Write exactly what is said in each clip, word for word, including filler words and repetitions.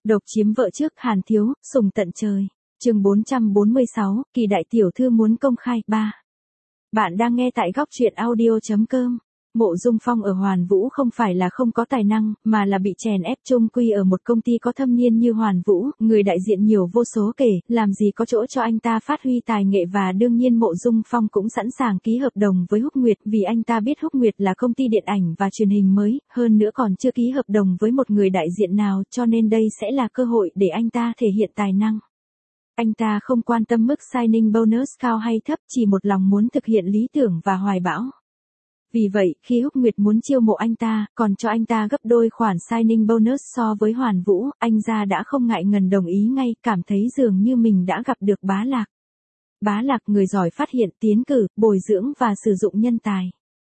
Độc chiếm vợ trước Hàn Thiếu, sùng tận trời. Chương bốn trăm bốn mươi sáu, Kỳ đại tiểu thư muốn công khai ba. Bạn đang nghe tại góc truyện audio chấm com. Mộ Dung Phong ở Hoàn Vũ không phải là không có tài năng, mà là bị chèn ép chung quy ở một công ty có thâm niên như Hoàn Vũ, người đại diện nhiều vô số kể, làm gì có chỗ cho anh ta phát huy tài nghệ, và đương nhiên Mộ Dung Phong cũng sẵn sàng ký hợp đồng với Húc Nguyệt, vì anh ta biết Húc Nguyệt là công ty điện ảnh và truyền hình mới, hơn nữa còn chưa ký hợp đồng với một người đại diện nào, cho nên đây sẽ là cơ hội để anh ta thể hiện tài năng. Anh ta không quan tâm mức signing bonus cao hay thấp, chỉ một lòng muốn thực hiện lý tưởng và hoài bão. Vì vậy, khi Húc Nguyệt muốn chiêu mộ anh ta, còn cho anh ta gấp đôi khoản signing bonus so với Hoàn Vũ, anh ra đã không ngại ngần đồng ý ngay, cảm thấy dường như mình đã gặp được Bá Lạc. Bá Lạc người giỏi phát hiện, tiến cử, bồi dưỡng và sử dụng nhân tài.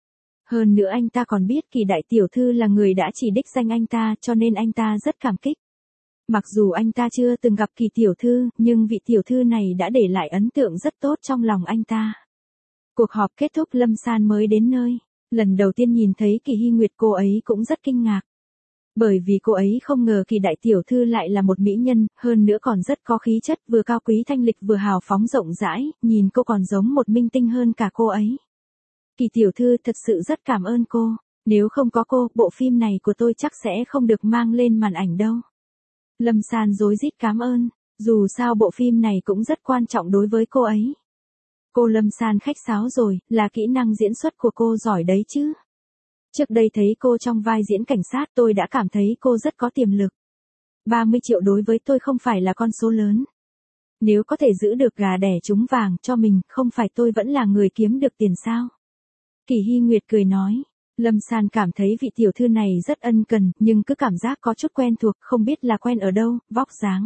Hơn nữa anh ta còn biết Kỳ đại tiểu thư là người đã chỉ đích danh anh ta, cho nên anh ta rất cảm kích. Mặc dù anh ta chưa từng gặp Kỳ tiểu thư, nhưng vị tiểu thư này đã để lại ấn tượng rất tốt trong lòng anh ta. Cuộc họp kết thúc, Lâm San mới đến nơi. Lần đầu tiên nhìn thấy Kỳ Hy Nguyệt, cô ấy cũng rất kinh ngạc. Bởi vì cô ấy không ngờ Kỳ đại tiểu thư lại là một mỹ nhân, hơn nữa còn rất có khí chất, vừa cao quý thanh lịch vừa hào phóng rộng rãi, nhìn cô còn giống một minh tinh hơn cả cô ấy. Kỳ tiểu thư thật sự rất cảm ơn cô, nếu không có cô, bộ phim này của tôi chắc sẽ không được mang lên màn ảnh đâu. Lâm San rối rít cảm ơn, dù sao bộ phim này cũng rất quan trọng đối với cô ấy. Cô Lâm San khách sáo rồi, là kỹ năng diễn xuất của cô giỏi đấy chứ. Trước đây thấy cô trong vai diễn cảnh sát, tôi đã cảm thấy cô rất có tiềm lực. ba mươi triệu đối với tôi không phải là con số lớn. Nếu có thể giữ được gà đẻ trúng vàng cho mình, không phải tôi vẫn là người kiếm được tiền sao? Kỳ Hy Nguyệt cười nói. Lâm San cảm thấy vị tiểu thư này rất ân cần, nhưng cứ cảm giác có chút quen thuộc, không biết là quen ở đâu, vóc dáng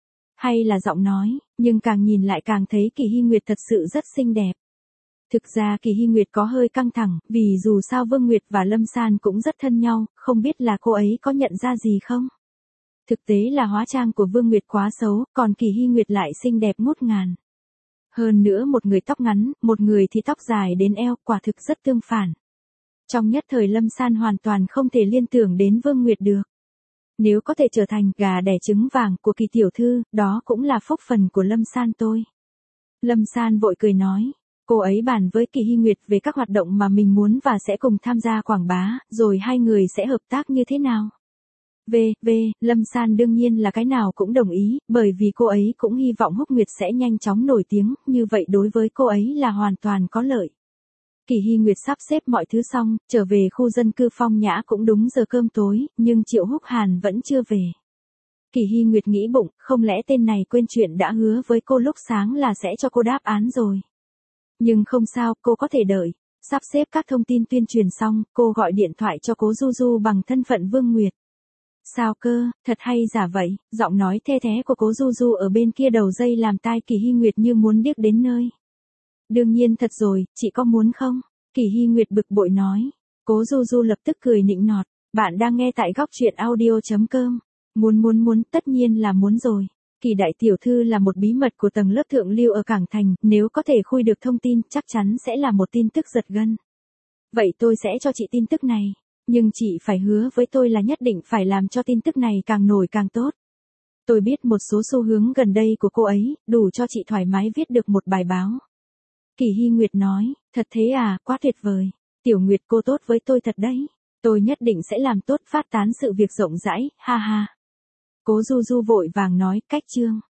hay là giọng nói, nhưng càng nhìn lại càng thấy Kỳ Hy Nguyệt thật sự rất xinh đẹp. Thực ra Kỳ Hy Nguyệt có hơi căng thẳng, vì dù sao Vương Nguyệt và Lâm San cũng rất thân nhau, không biết là cô ấy có nhận ra gì không? Thực tế là hóa trang của Vương Nguyệt quá xấu, còn Kỳ Hy Nguyệt lại xinh đẹp ngút ngàn. Hơn nữa một người tóc ngắn, một người thì tóc dài đến eo, quả thực rất tương phản. Trong nhất thời Lâm San hoàn toàn không thể liên tưởng đến Vương Nguyệt được. Nếu có thể trở thành gà đẻ trứng vàng của Kỳ tiểu thư, đó cũng là phúc phần của Lâm San tôi. Lâm San vội cười nói, cô ấy bàn với Kỳ Hy Nguyệt về các hoạt động mà mình muốn và sẽ cùng tham gia quảng bá, rồi hai người sẽ hợp tác như thế nào. V, V, Lâm San đương nhiên là cái nào cũng đồng ý, bởi vì cô ấy cũng hy vọng Húc Nguyệt sẽ nhanh chóng nổi tiếng, như vậy đối với cô ấy là hoàn toàn có lợi. Kỳ Hy Nguyệt sắp xếp mọi thứ xong, trở về khu dân cư Phong Nhã cũng đúng giờ cơm tối, nhưng Triệu Húc Hàn vẫn chưa về. Kỳ Hy Nguyệt nghĩ bụng, không lẽ tên này quên chuyện đã hứa với cô lúc sáng là sẽ cho cô đáp án rồi. Nhưng không sao, cô có thể đợi. Sắp xếp các thông tin tuyên truyền xong, cô gọi điện thoại cho Cố Du Du bằng thân phận Vương Nguyệt. Sao cơ, thật hay giả vậy, giọng nói the thé của Cố Du Du ở bên kia đầu dây làm tai Kỳ Hy Nguyệt như muốn điếc đến nơi. Đương nhiên thật rồi, chị có muốn không? Kỳ Hy Nguyệt bực bội nói. Cố Du Du lập tức cười nịnh nọt. Bạn đang nghe tại góc truyện audio chấm com. Muốn muốn muốn, tất nhiên là muốn rồi. Kỳ đại tiểu thư là một bí mật của tầng lớp thượng lưu ở Cảng Thành, nếu có thể khui được thông tin, chắc chắn sẽ là một tin tức giật gân. Vậy tôi sẽ cho chị tin tức này, nhưng chị phải hứa với tôi là nhất định phải làm cho tin tức này càng nổi càng tốt. Tôi biết một số xu hướng gần đây của cô ấy, đủ cho chị thoải mái viết được một bài báo. Kỳ Hy Nguyệt nói, thật thế à, quá tuyệt vời. Tiểu Nguyệt cô tốt với tôi thật đấy. Tôi nhất định sẽ làm tốt, phát tán sự việc rộng rãi, ha ha. Cố Du Du vội vàng nói, cách chương.